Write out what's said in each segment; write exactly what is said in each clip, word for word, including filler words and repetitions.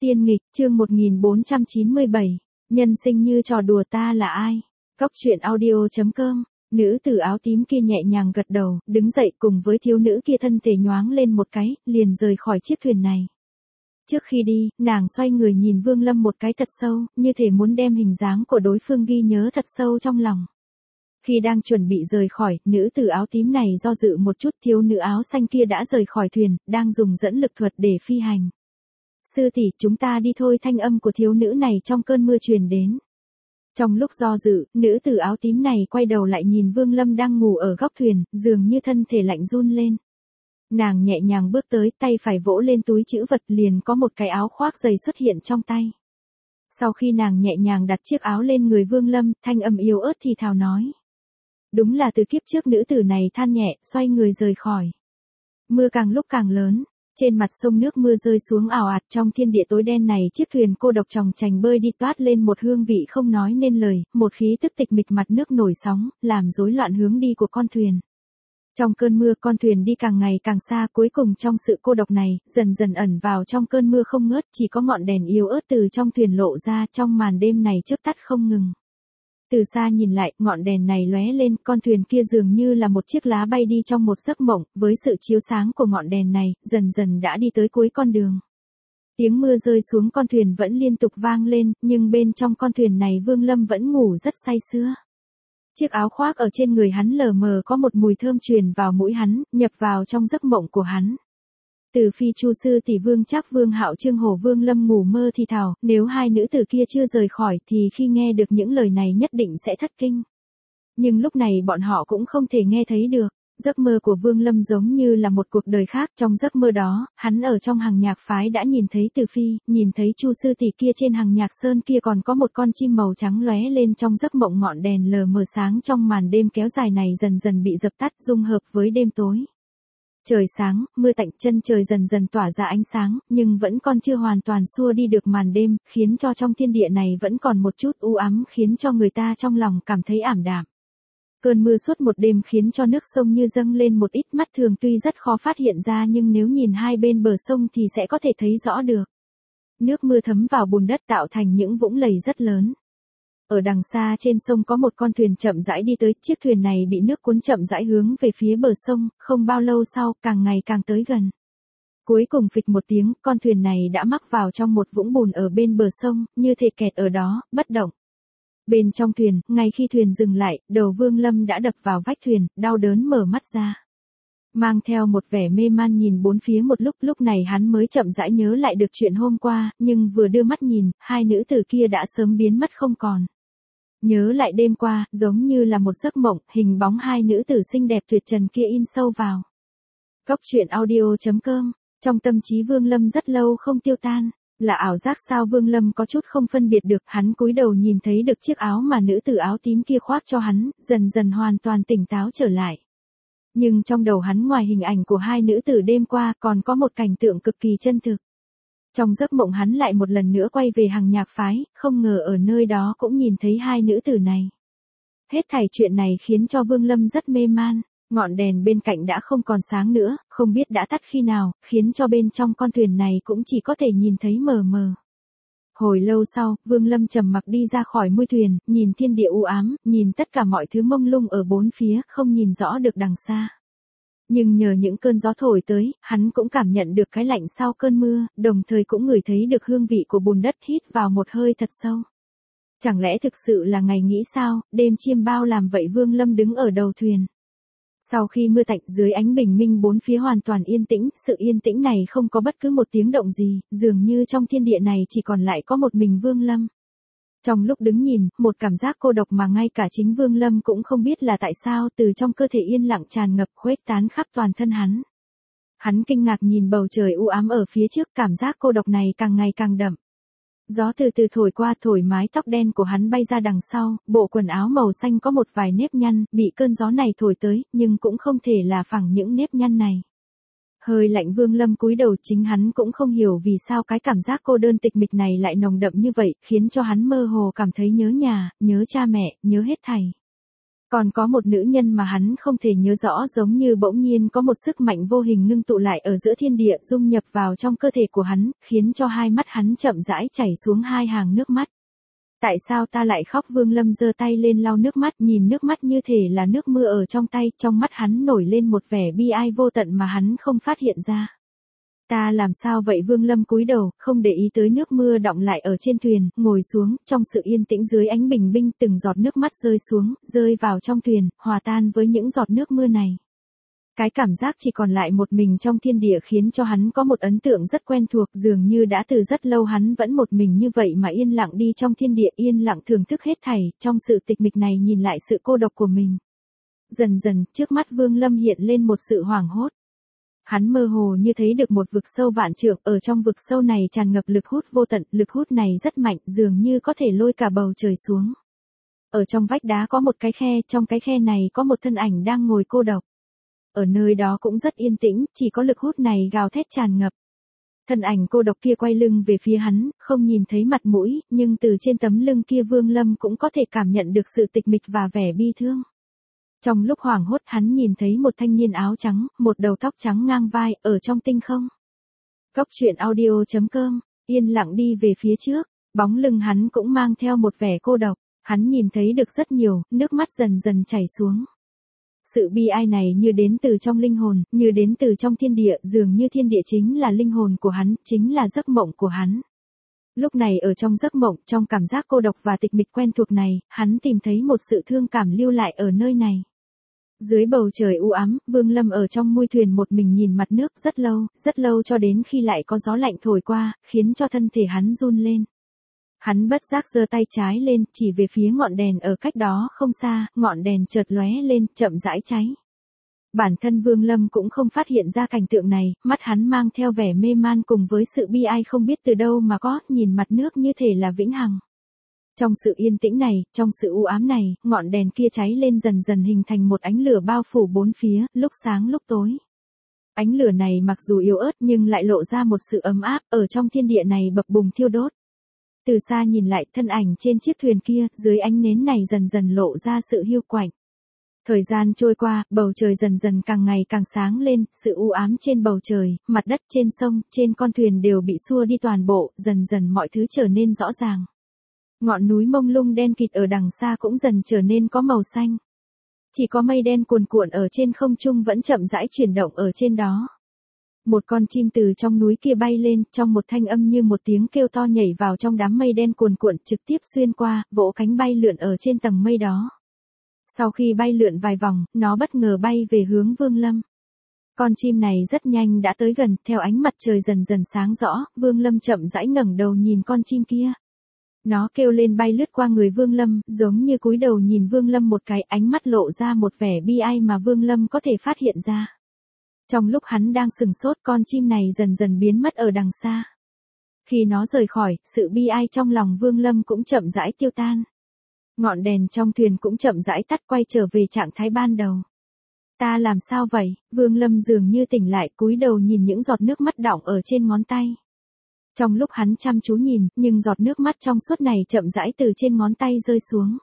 Tiên nghịch, chương một nghìn bốn trăm chín mươi bảy, nhân sinh như trò đùa ta là ai? Cóc truyện audio chấm com, nữ tử áo tím kia nhẹ nhàng gật đầu, đứng dậy cùng với thiếu nữ kia thân thể nhoáng lên một cái, liền rời khỏi chiếc thuyền này. Trước khi đi, nàng xoay người nhìn Vương Lâm một cái thật sâu, như thể muốn đem hình dáng của đối phương ghi nhớ thật sâu trong lòng. Khi đang chuẩn bị rời khỏi, nữ tử áo tím này do dự một chút, thiếu nữ áo xanh kia đã rời khỏi thuyền, đang dùng dẫn lực thuật để phi hành. Sư tỷ, chúng ta đi thôi, thanh âm của thiếu nữ này trong cơn mưa truyền đến. Trong lúc do dự, nữ tử áo tím này quay đầu lại nhìn Vương Lâm đang ngủ ở góc thuyền, dường như thân thể lạnh run lên. Nàng nhẹ nhàng bước tới, tay phải vỗ lên túi trữ vật, liền có một cái áo khoác dày xuất hiện trong tay. Sau khi nàng nhẹ nhàng đặt chiếc áo lên người Vương Lâm, thanh âm yếu ớt thì thào nói. Đúng là từ kiếp trước, nữ tử này than nhẹ, xoay người rời khỏi. Mưa càng lúc càng lớn. Trên mặt sông nước mưa rơi xuống ào ạt, trong thiên địa tối đen này chiếc thuyền cô độc tròng trành bơi đi, toát lên một hương vị không nói nên lời, một khí tức tịch mịch, mặt nước nổi sóng, làm rối loạn hướng đi của con thuyền. Trong cơn mưa, con thuyền đi càng ngày càng xa, cuối cùng trong sự cô độc này, dần dần ẩn vào trong cơn mưa không ngớt, chỉ có ngọn đèn yếu ớt từ trong thuyền lộ ra, trong màn đêm này chớp tắt không ngừng. Từ xa nhìn lại, ngọn đèn này lóe lên, con thuyền kia dường như là một chiếc lá bay đi trong một giấc mộng, với sự chiếu sáng của ngọn đèn này, dần dần đã đi tới cuối con đường. Tiếng mưa rơi xuống con thuyền vẫn liên tục vang lên, nhưng bên trong con thuyền này Vương Lâm vẫn ngủ rất say sưa. Chiếc áo khoác ở trên người hắn lờ mờ có một mùi thơm truyền vào mũi hắn, nhập vào trong giấc mộng của hắn. Từ Phi Chu Sư tỷ, Vương Trác, Vương Hạo, Trương Hổ, Vương Lâm ngủ mơ thì thào, nếu hai nữ tử kia chưa rời khỏi thì khi nghe được những lời này nhất định sẽ thất kinh. Nhưng lúc này bọn họ cũng không thể nghe thấy được. Giấc mơ của Vương Lâm giống như là một cuộc đời khác, trong giấc mơ đó, hắn ở trong hàng nhạc phái đã nhìn thấy Từ Phi, nhìn thấy Chu Sư tỷ kia, trên hàng nhạc sơn kia còn có một con chim màu trắng lóe lên trong giấc mộng. Ngọn đèn lờ mờ sáng trong màn đêm kéo dài này dần dần bị dập tắt, dung hợp với đêm tối. Trời sáng, mưa tạnh, chân trời dần dần tỏa ra ánh sáng, nhưng vẫn còn chưa hoàn toàn xua đi được màn đêm, khiến cho trong thiên địa này vẫn còn một chút u ám, khiến cho người ta trong lòng cảm thấy ảm đạm. Cơn mưa suốt một đêm khiến cho nước sông như dâng lên một ít, mắt thường tuy rất khó phát hiện ra nhưng nếu nhìn hai bên bờ sông thì sẽ có thể thấy rõ được. Nước mưa thấm vào bùn đất tạo thành những vũng lầy rất lớn. Ở đằng xa trên sông có một con thuyền chậm rãi đi tới, chiếc thuyền này bị nước cuốn chậm rãi hướng về phía bờ sông, không bao lâu sau, càng ngày càng tới gần. Cuối cùng phịch một tiếng, con thuyền này đã mắc vào trong một vũng bùn ở bên bờ sông, như thể kẹt ở đó, bất động. Bên trong thuyền, ngay khi thuyền dừng lại, đầu Vương Lâm đã đập vào vách thuyền, đau đớn mở mắt ra. Mang theo một vẻ mê man nhìn bốn phía một lúc, lúc này hắn mới chậm rãi nhớ lại được chuyện hôm qua, nhưng vừa đưa mắt nhìn, hai nữ tử kia đã sớm biến mất không còn. Nhớ lại đêm qua, giống như là một giấc mộng, hình bóng hai nữ tử xinh đẹp tuyệt trần kia in sâu vào. Cóc truyện audio chấm com, trong tâm trí Vương Lâm rất lâu không tiêu tan. Là ảo giác sao? Vương Lâm có chút không phân biệt được, hắn cúi đầu nhìn thấy được chiếc áo mà nữ tử áo tím kia khoác cho hắn, dần dần hoàn toàn tỉnh táo trở lại. Nhưng trong đầu hắn ngoài hình ảnh của hai nữ tử đêm qua còn có một cảnh tượng cực kỳ chân thực. Trong giấc mộng hắn lại một lần nữa quay về hàng nhạc phái, không ngờ ở nơi đó cũng nhìn thấy hai nữ tử này. Hết thảy chuyện này khiến cho Vương Lâm rất mê man. Ngọn đèn bên cạnh đã không còn sáng nữa, không biết đã tắt khi nào, khiến cho bên trong con thuyền này cũng chỉ có thể nhìn thấy mờ mờ. Hồi lâu sau, Vương Lâm trầm mặc đi ra khỏi mui thuyền, nhìn thiên địa u ám, nhìn tất cả mọi thứ mông lung ở bốn phía, không nhìn rõ được đằng xa. Nhưng nhờ những cơn gió thổi tới, hắn cũng cảm nhận được cái lạnh sau cơn mưa, đồng thời cũng ngửi thấy được hương vị của bùn đất, hít vào một hơi thật sâu. Chẳng lẽ thực sự là ngày nghỉ sao? Đêm chiêm bao làm vậy. Vương Lâm đứng ở đầu thuyền. Sau khi mưa tạnh, dưới ánh bình minh bốn phía hoàn toàn yên tĩnh, sự yên tĩnh này không có bất cứ một tiếng động gì, dường như trong thiên địa này chỉ còn lại có một mình Vương Lâm. Trong lúc đứng nhìn, một cảm giác cô độc mà ngay cả chính Vương Lâm cũng không biết là tại sao từ trong cơ thể yên lặng tràn ngập, khuếch tán khắp toàn thân hắn. Hắn kinh ngạc nhìn bầu trời u ám ở phía trước, cảm giác cô độc này càng ngày càng đậm. Gió từ từ thổi qua, thổi mái tóc đen của hắn bay ra đằng sau, bộ quần áo màu xanh có một vài nếp nhăn, bị cơn gió này thổi tới, nhưng cũng không thể là phẳng những nếp nhăn này. Hơi lạnh. Vương Lâm cúi đầu, chính hắn cũng không hiểu vì sao cái cảm giác cô đơn tịch mịch này lại nồng đậm như vậy, khiến cho hắn mơ hồ cảm thấy nhớ nhà, nhớ cha mẹ, nhớ hết thảy. Còn có một nữ nhân mà hắn không thể nhớ rõ, giống như bỗng nhiên có một sức mạnh vô hình ngưng tụ lại ở giữa thiên địa, dung nhập vào trong cơ thể của hắn, khiến cho hai mắt hắn chậm rãi chảy xuống hai hàng nước mắt. Tại sao ta lại khóc? Vương Lâm giơ tay lên lau nước mắt, nhìn nước mắt như thể là nước mưa ở trong tay, trong mắt hắn nổi lên một vẻ bi ai vô tận mà hắn không phát hiện ra. Ta làm sao vậy? Vương Lâm cúi đầu, không để ý tới nước mưa đọng lại ở trên thuyền, ngồi xuống, trong sự yên tĩnh dưới ánh bình minh, từng giọt nước mắt rơi xuống, rơi vào trong thuyền, hòa tan với những giọt nước mưa này. Cái cảm giác chỉ còn lại một mình trong thiên địa khiến cho hắn có một ấn tượng rất quen thuộc, dường như đã từ rất lâu hắn vẫn một mình như vậy mà yên lặng đi trong thiên địa, yên lặng thưởng thức hết thảy, trong sự tịch mịch này nhìn lại sự cô độc của mình. Dần dần, trước mắt Vương Lâm hiện lên một sự hoảng hốt. Hắn mơ hồ như thấy được một vực sâu vạn trượng, ở trong vực sâu này tràn ngập lực hút vô tận, lực hút này rất mạnh, dường như có thể lôi cả bầu trời xuống. Ở trong vách đá có một cái khe, trong cái khe này có một thân ảnh đang ngồi cô độc. Ở nơi đó cũng rất yên tĩnh, chỉ có lực hút này gào thét tràn ngập. Thân ảnh cô độc kia quay lưng về phía hắn, không nhìn thấy mặt mũi, nhưng từ trên tấm lưng kia Vương Lâm cũng có thể cảm nhận được sự tịch mịch và vẻ bi thương. Trong lúc hoảng hốt hắn nhìn thấy một thanh niên áo trắng, một đầu tóc trắng ngang vai, ở trong tinh không. Cốc truyện audio chấm com, yên lặng đi về phía trước, bóng lưng hắn cũng mang theo một vẻ cô độc, hắn nhìn thấy được rất nhiều, nước mắt dần dần chảy xuống. Sự bi ai này như đến từ trong linh hồn, như đến từ trong thiên địa, dường như thiên địa chính là linh hồn của hắn, chính là giấc mộng của hắn. Lúc này ở trong giấc mộng, trong cảm giác cô độc và tịch mịch quen thuộc này, hắn tìm thấy một sự thương cảm lưu lại ở nơi này. Dưới bầu trời u ám, Vương Lâm ở trong mui thuyền một mình nhìn mặt nước rất lâu, rất lâu cho đến khi lại có gió lạnh thổi qua, khiến cho thân thể hắn run lên. Hắn bất giác giơ tay trái lên, chỉ về phía ngọn đèn ở cách đó không xa, ngọn đèn chợt lóe lên, chậm rãi cháy. Bản thân Vương Lâm cũng không phát hiện ra cảnh tượng này, mắt hắn mang theo vẻ mê man cùng với sự bi ai không biết từ đâu mà có, nhìn mặt nước như thể là vĩnh hằng. Trong sự yên tĩnh này, trong sự u ám này, ngọn đèn kia cháy lên dần dần hình thành một ánh lửa bao phủ bốn phía, lúc sáng lúc tối. Ánh lửa này mặc dù yếu ớt nhưng lại lộ ra một sự ấm áp, ở trong thiên địa này bập bùng thiêu đốt. Từ xa nhìn lại, thân ảnh trên chiếc thuyền kia, dưới ánh nến này dần dần lộ ra sự hiu quạnh. Thời gian trôi qua, bầu trời dần dần càng ngày càng sáng lên, sự u ám trên bầu trời, mặt đất trên sông, trên con thuyền đều bị xua đi toàn bộ, dần dần mọi thứ trở nên rõ ràng. Ngọn núi mông lung đen kịt ở đằng xa cũng dần trở nên có màu xanh. Chỉ có mây đen cuồn cuộn ở trên không trung vẫn chậm rãi chuyển động ở trên đó. Một con chim từ trong núi kia bay lên, trong một thanh âm như một tiếng kêu to nhảy vào trong đám mây đen cuồn cuộn, trực tiếp xuyên qua, vỗ cánh bay lượn ở trên tầng mây đó. Sau khi bay lượn vài vòng, nó bất ngờ bay về hướng Vương Lâm. Con chim này rất nhanh đã tới gần, theo ánh mặt trời dần dần sáng rõ, Vương Lâm chậm rãi ngẩng đầu nhìn con chim kia. Nó kêu lên bay lướt qua người Vương Lâm, giống như cúi đầu nhìn Vương Lâm một cái, ánh mắt lộ ra một vẻ bi ai mà Vương Lâm có thể phát hiện ra. Trong lúc hắn đang sừng sốt, con chim này dần dần biến mất ở đằng xa. Khi nó rời khỏi, sự bi ai trong lòng Vương Lâm cũng chậm rãi tiêu tan. Ngọn đèn trong thuyền cũng chậm rãi tắt, quay trở về trạng thái ban đầu. Ta làm sao vậy? Vương Lâm dường như tỉnh lại, cúi đầu nhìn những giọt nước mắt đọng ở trên ngón tay. Trong lúc hắn chăm chú nhìn, nhưng giọt nước mắt trong suốt này chậm rãi từ trên ngón tay rơi xuống.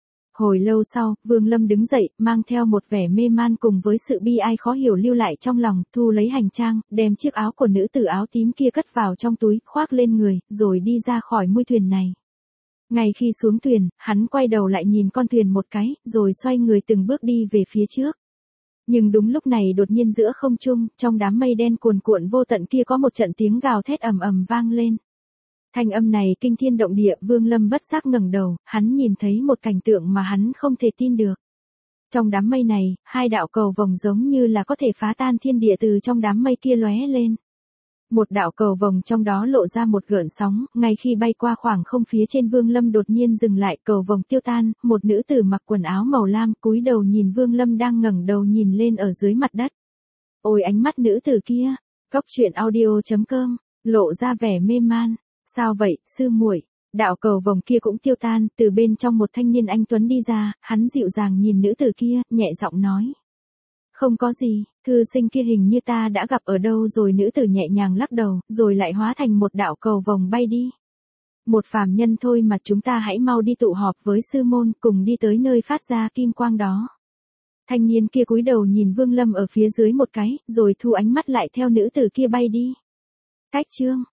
Hồi lâu sau, Vương Lâm đứng dậy, mang theo một vẻ mê man cùng với sự bi ai khó hiểu lưu lại trong lòng, thu lấy hành trang, đem chiếc áo của nữ tử áo tím kia cất vào trong túi, khoác lên người, rồi đi ra khỏi mui thuyền này. Ngay khi xuống thuyền, hắn quay đầu lại nhìn con thuyền một cái, rồi xoay người từng bước đi về phía trước. Nhưng đúng lúc này đột nhiên giữa không trung, trong đám mây đen cuồn cuộn vô tận kia có một trận tiếng gào thét ầm ầm vang lên. Thanh âm này kinh thiên động địa, Vương Lâm bất giác ngẩng đầu, hắn nhìn thấy một cảnh tượng mà hắn không thể tin được. Trong đám mây này, hai đạo cầu vồng giống như là có thể phá tan thiên địa từ trong đám mây kia lóe lên. Một đạo cầu vồng trong đó lộ ra một gợn sóng, ngay khi bay qua khoảng không phía trên Vương Lâm đột nhiên dừng lại, cầu vồng tiêu tan, một nữ tử mặc quần áo màu lam cúi đầu nhìn Vương Lâm đang ngẩng đầu nhìn lên ở dưới mặt đất. Ôi ánh mắt nữ tử kia, cốc truyện audio chấm com, lộ ra vẻ mê man. Sao vậy, sư muội? Đạo cầu vồng kia cũng tiêu tan, từ bên trong một thanh niên anh tuấn đi ra, hắn dịu dàng nhìn nữ tử kia, nhẹ giọng nói. Không có gì, thư sinh kia hình như ta đã gặp ở đâu rồi. Nữ tử nhẹ nhàng lắc đầu, rồi lại hóa thành một đạo cầu vồng bay đi. một phàm nhân thôi mà, chúng ta hãy mau đi tụ họp với sư môn, cùng đi tới nơi phát ra kim quang đó. Thanh niên kia cúi đầu nhìn Vương Lâm ở phía dưới một cái, rồi thu ánh mắt lại theo nữ tử kia bay đi. Cách chương